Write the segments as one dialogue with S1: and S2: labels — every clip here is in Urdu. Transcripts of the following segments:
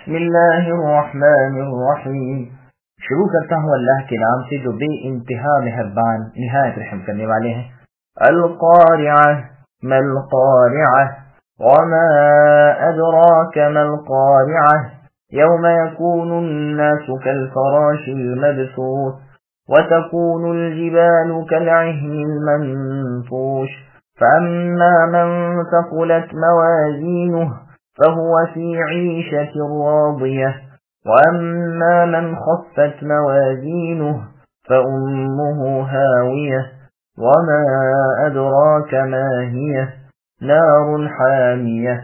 S1: بسم اللہ الرحمن الرحیم. شروع کرتا ہوں اللہ کے نام سے جو بے انتہا مہربان نہایت رحم کرنے والے ہیں. القارعہ ما القارعہ وما ادراک ما القارعہ یوم یکون الناس کالفراش المبثوث وتكون الجبال كالعهن المنفوش فأما من ثقلت موازينه فهو في عيشة راضية وأما من خفت موازينه فأمه هاوية وما أدراك ما هي نار حامية.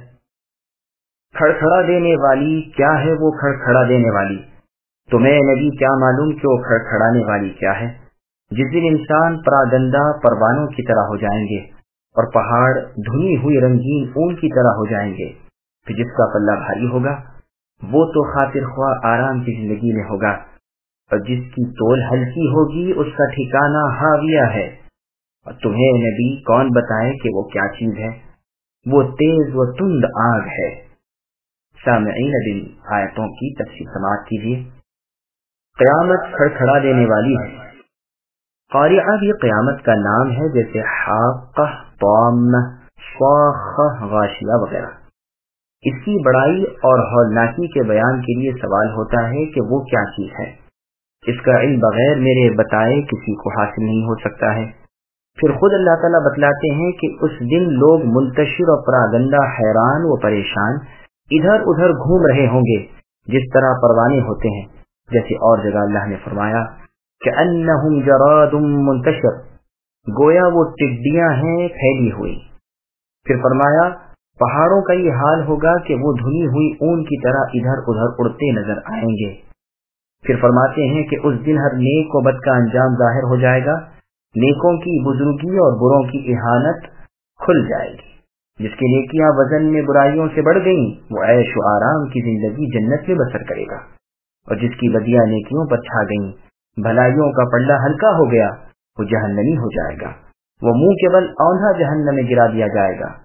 S2: کھڑکھڑا دینے والی کیا ہے وہ کھڑکھڑا دینے والی؟ تمہیں نبی کیا معلوم کہ وہ کھڑکھڑانے والی کیا ہے؟ جس دن انسان پراگندہ پروانوں کی طرح ہو جائیں گے اور پہاڑ دھنی ہوئی رنگین اون کی طرح ہو جائیں گے. کہ جس کا پلہ بھاری ہوگا وہ تو خاطر خواہ آرام کی زندگی میں ہوگا، اور جس کی تول ہلکی ہوگی اس کا ٹھکانہ ہاویہ ہے. اور تمہیں نبی کون بتائے کہ وہ کیا چیز ہے؟ وہ تیز و تند آگ ہے. سامعین دل آیتوں کی تفسیر سماعت کیجیے. قیامت کھڑکھڑا دینے والی ہے. قارعہ بھی قیامت کا نام ہے، جیسے حاقہ، طامہ، صاخہ، غاشیہ وغیرہ. اس کی بڑائی اور ہولناکی کے بیان کے لیے سوال ہوتا ہے کہ وہ کیا چیز ہے. اس کا علم بغیر میرے بتائے کسی کو حاصل نہیں ہو سکتا ہے. پھر خود اللہ تعالیٰ بتلاتے ہیں کہ اس دن لوگ منتشر اور پراگندہ، حیران و پریشان ادھر ادھر گھوم رہے ہوں گے جس طرح پروانے ہوتے ہیں. جیسے اور جگہ اللہ نے فرمایا کہ انہم جراد منتشر، گویا وہ ٹڈیاں ہیں پھیلی ہوئی. پھر فرمایا پہاڑوں کا یہ حال ہوگا کہ وہ دھنی ہوئی اون کی طرح ادھر ادھر اڑتے نظر آئیں گے. پھر فرماتے ہیں کہ اس دن ہر نیک و بد کا انجام ظاہر ہو جائے گا. نیکوں کی بزرگی اور بروں کی اہانت کھل جائے گی. جس کی نیکیاں وزن میں برائیوں سے بڑھ گئیں وہ عیش و آرام کی زندگی جنت میں بسر کرے گا، اور جس کی بدیاں نیکیوں پر چھا گئیں، بھلائیوں کا پلہ ہلکا ہو گیا، وہ جہنمی ہو جائے گا. وہ منہ کے بل اوندھا جہنم میں گرا دیا جائے گا.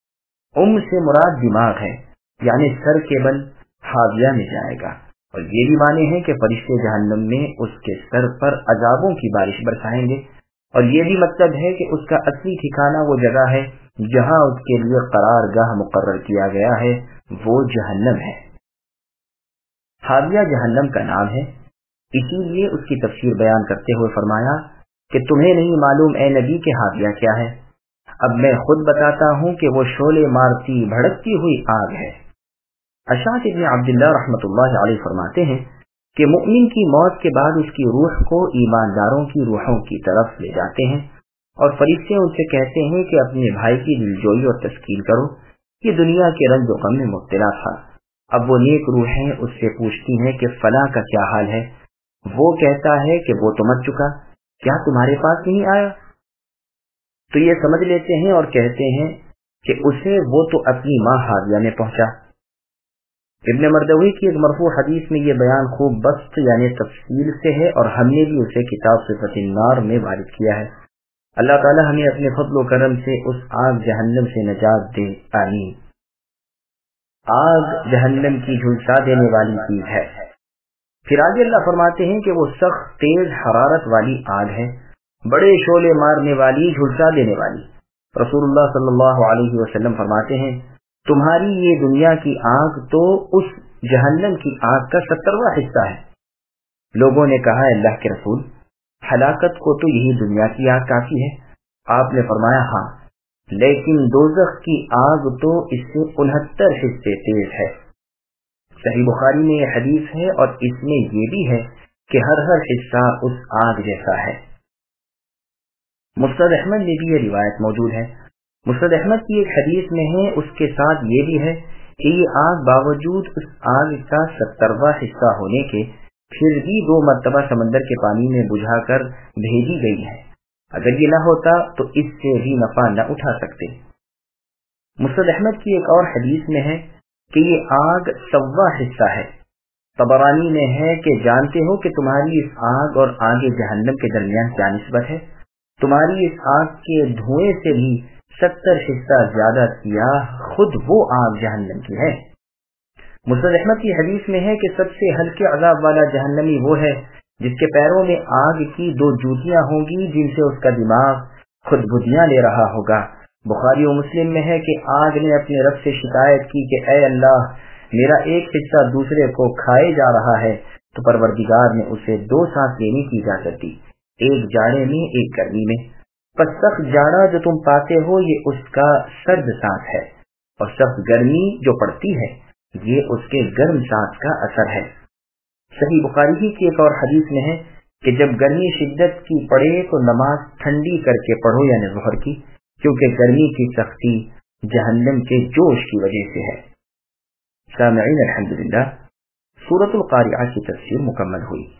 S2: سے مراد دماغ ہے، یعنی سر کے بل حاویہ میں جائے گا. اور یہ بھی معنی ہے کہ فرشتے جہنم میں اس کے سر پر عذابوں کی بارش برسائیں گے. اور یہ بھی مطلب ہے کہ اس کا اصلی ٹھکانہ وہ جگہ ہے جہاں اس کے لیے قرار گاہ مقرر کیا گیا ہے، وہ جہنم ہے. حاویہ جہنم کا نام ہے. اسی لیے اس کی تفسیر بیان کرتے ہوئے فرمایا کہ تمہیں نہیں معلوم اے نبی کہ حاویہ کیا ہے؟ اب میں خود بتاتا ہوں کہ وہ شعلے مارتی بھڑکتی ہوئی آگ ہے. اشعث ابن عبداللہ رحمۃ اللہ علیہ فرماتے ہیں کہ مؤمن کی موت کے بعد اس کی روح کو ایمانداروں کی روحوں کی طرف لے جاتے ہیں، اور فرشتے ان سے کہتے ہیں کہ اپنے بھائی کی دلجوئی اور تسکین کرو، یہ دنیا کے رنج و غم میں مبتلا تھا. اب وہ نیک روحیں اس سے پوچھتی ہیں کہ فلاں کا کیا حال ہے؟ وہ کہتا ہے کہ وہ تو مر چکا، کیا تمہارے پاس نہیں آیا؟ تو یہ سمجھ لیتے ہیں اور کہتے ہیں کہ اسے وہ تو اپنی ماں حاویہ میں پہنچا. ابن مردوی کی ایک مرفوع حدیث میں یہ بیان خوب بسط یعنی تفصیل سے ہے، اور ہم نے بھی اسے کتاب صفت النار میں وارد کیا ہے. اللہ تعالی ہمیں اپنے فضل و کرم سے اس آگ جہنم سے نجات دے، آمین. آگ جہنم کی جھلسا دینے والی چیز ہے. پھر آگے اللہ فرماتے ہیں کہ وہ سخت تیز حرارت والی آگ ہے، بڑے شعلے مارنے والی، جھلسا دینے والی. رسول اللہ صلی اللہ علیہ وسلم فرماتے ہیں تمہاری یہ دنیا کی آگ تو اس جہنم کی آگ کا 70واں حصہ ہے. لوگوں نے کہا اللہ کے رسول، ہلاکت کو تو یہی دنیا کی آگ کافی ہے. آپ نے فرمایا ہاں، لیکن دوزخ کی آگ تو اس سے 69 حصے تیز ہے. صحیح بخاری میں یہ حدیث ہے، اور اس میں یہ بھی ہے کہ ہر حصہ اس آگ جیسا ہے. مسند احمد میں بھی یہ روایت موجود ہے. مسند احمد کی ایک حدیث میں ہے، اس کے ساتھ یہ بھی ہے کہ یہ آگ باوجود اس آگ کا 70واں حصہ ہونے کے پھر بھی 2 مرتبہ سمندر کے پانی میں بجھا کر بھیجی گئی ہے. اگر یہ نہ ہوتا تو اس سے بھی نفع نہ اٹھا سکتے. مسند احمد کی ایک اور حدیث میں ہے کہ یہ آگ 100واں حصہ ہے. طبرانی میں ہے کہ جانتے ہو کہ تمہاری اس آگ اور آگ جہنم کے درمیان کیا نسبت ہے؟ تمہاری اس آگ کے دھوئیں سے بھی 70 حصہ زیادہ سیاہ خود وہ آگ جہنم کی ہے. مسند احمد کی حدیث میں ہے کہ سب سے ہلکے عذاب والا جہنمی وہ ہے جس کے پیروں میں آگ کی 2 جوتیاں ہوں گی جن سے اس کا دماغ خود بدیاں لے رہا ہوگا۔ بخاری و مسلم میں ہے کہ آگ نے اپنے رب سے شکایت کی کہ اے اللہ، میرا ایک حصہ دوسرے کو کھائے جا رہا ہے، تو پروردگار نے اسے 2 سانس لینے کی اجازت دی، ایک جاڑے میں ایک گرمی میں۔ پس سخت جاڑا جو تم پاتے ہو یہ اس کا سرد سانس ہے، اور سخت گرمی جو پڑتی ہے یہ اس کے گرم سانس کا اثر ہے۔ صحیح بخاری ہی کی ایک اور حدیث میں ہے کہ جب گرمی شدت کی پڑے تو نماز ٹھنڈی کر کے پڑھو، یعنی ظہر کی، کیونکہ گرمی کی سختی جہنم کے جوش کی وجہ سے ہے۔ سامعین الحمدللہ، سورۃ القاریعہ کی تفسیر مکمل ہوئی۔